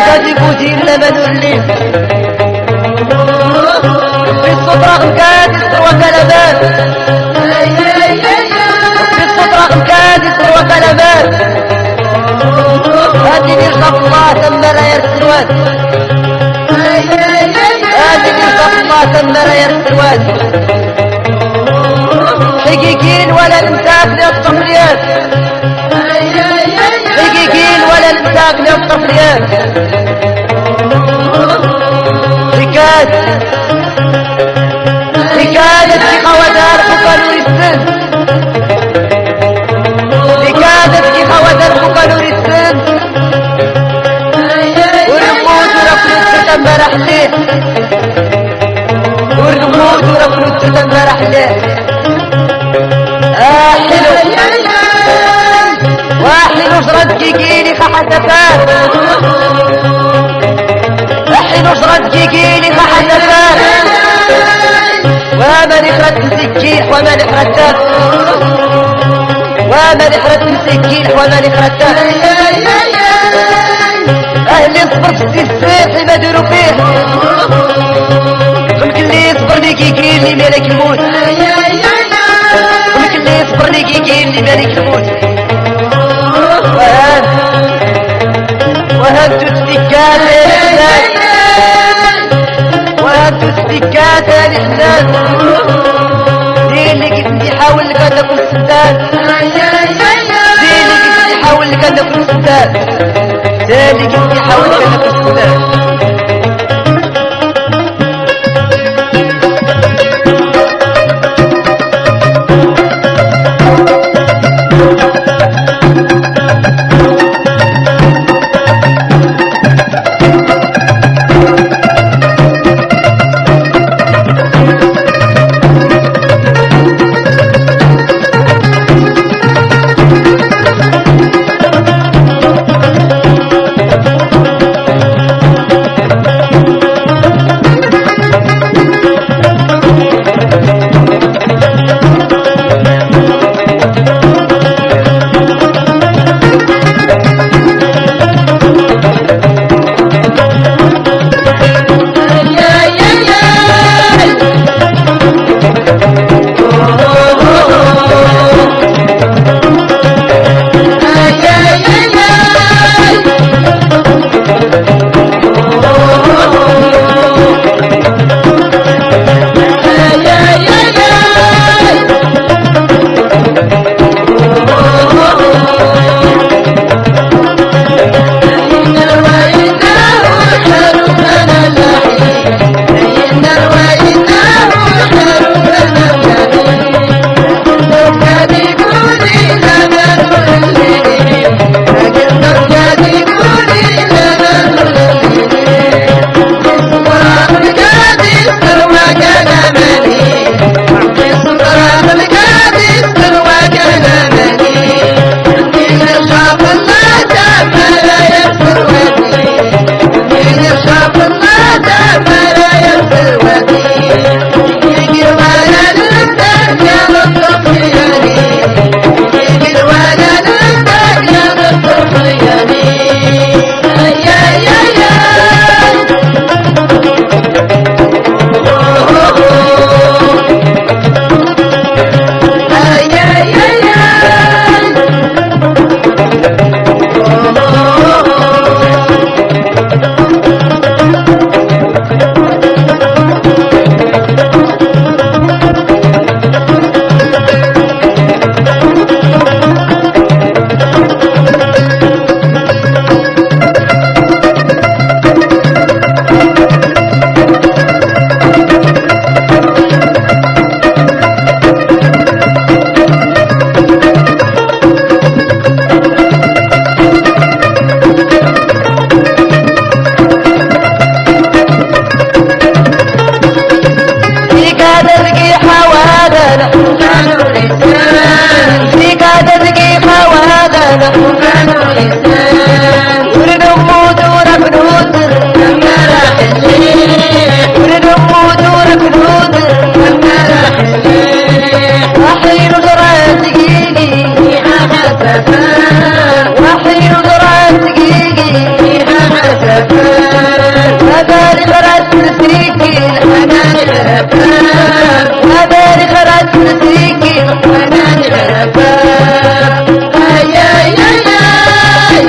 غادي فوتي لمن الليل في الصوت رغم كاد يسر وكلمات في الصوت رغم كاد يسر وكلمات هادي نرزق الله تم راية السروات هادي نرزق الله تم راية السروات حقيقين ولا نمساك للطفليات حقيقين ولا نمساك للطفليات حكاية في خوادر بقالوا السن حكاية في خوادر بقالوا السن والرموز ورفلت تنبرح ليه والرموز ورفلت تنبرح ليه حلو واحلو شرد كيكيني خحتفات حلو شرد كيكيني خحتفات وما نخرج مسكين وما نخرج وما نخرج مسكين وما نخرج اهلي صبرت في السيح ما ديروا فيه قلت اللي يصبر لي كيكين لي مالك يموت قلت اللي يصبر لي كيكين لي مالك يموت وهمت السكات الإحسان وهمت السكات الإحسان دي اللي كنت يحاول لك أن أكون سداد دي اللي كنت يحاول لك أن أكون سداد دي اللي كنت يحاول لك أن أكون سداد الغفار وبارك راس السكين حنان الغفار وبارك راس السكين حنان الغفار اي اي اي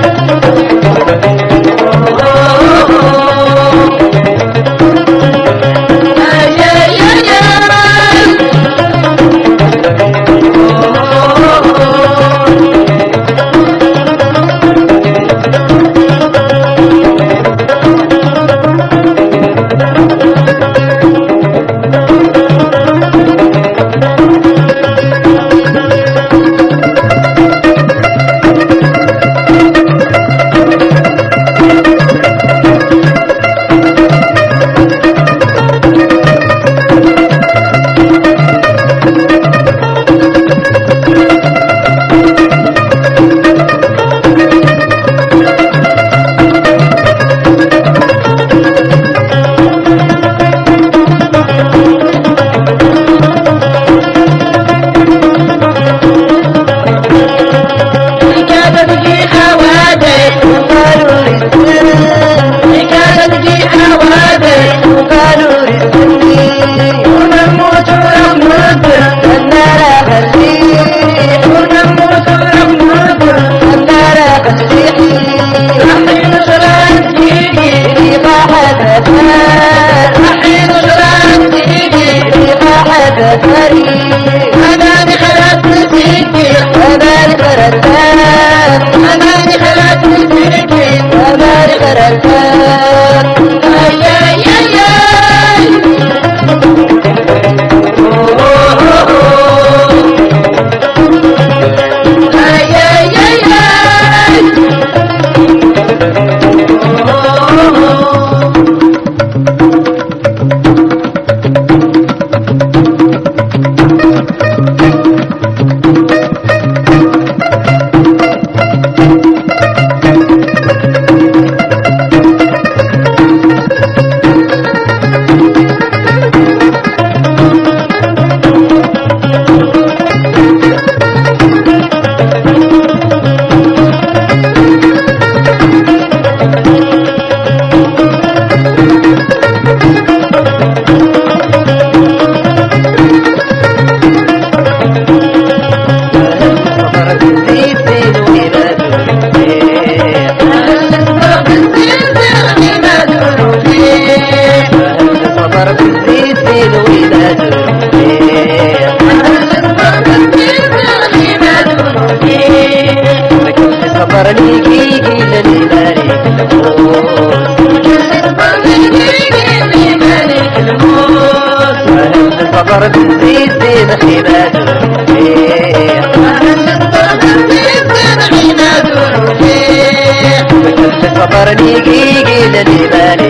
صبر بالزيت زين حماد الرفيق صبر نيجي لليماني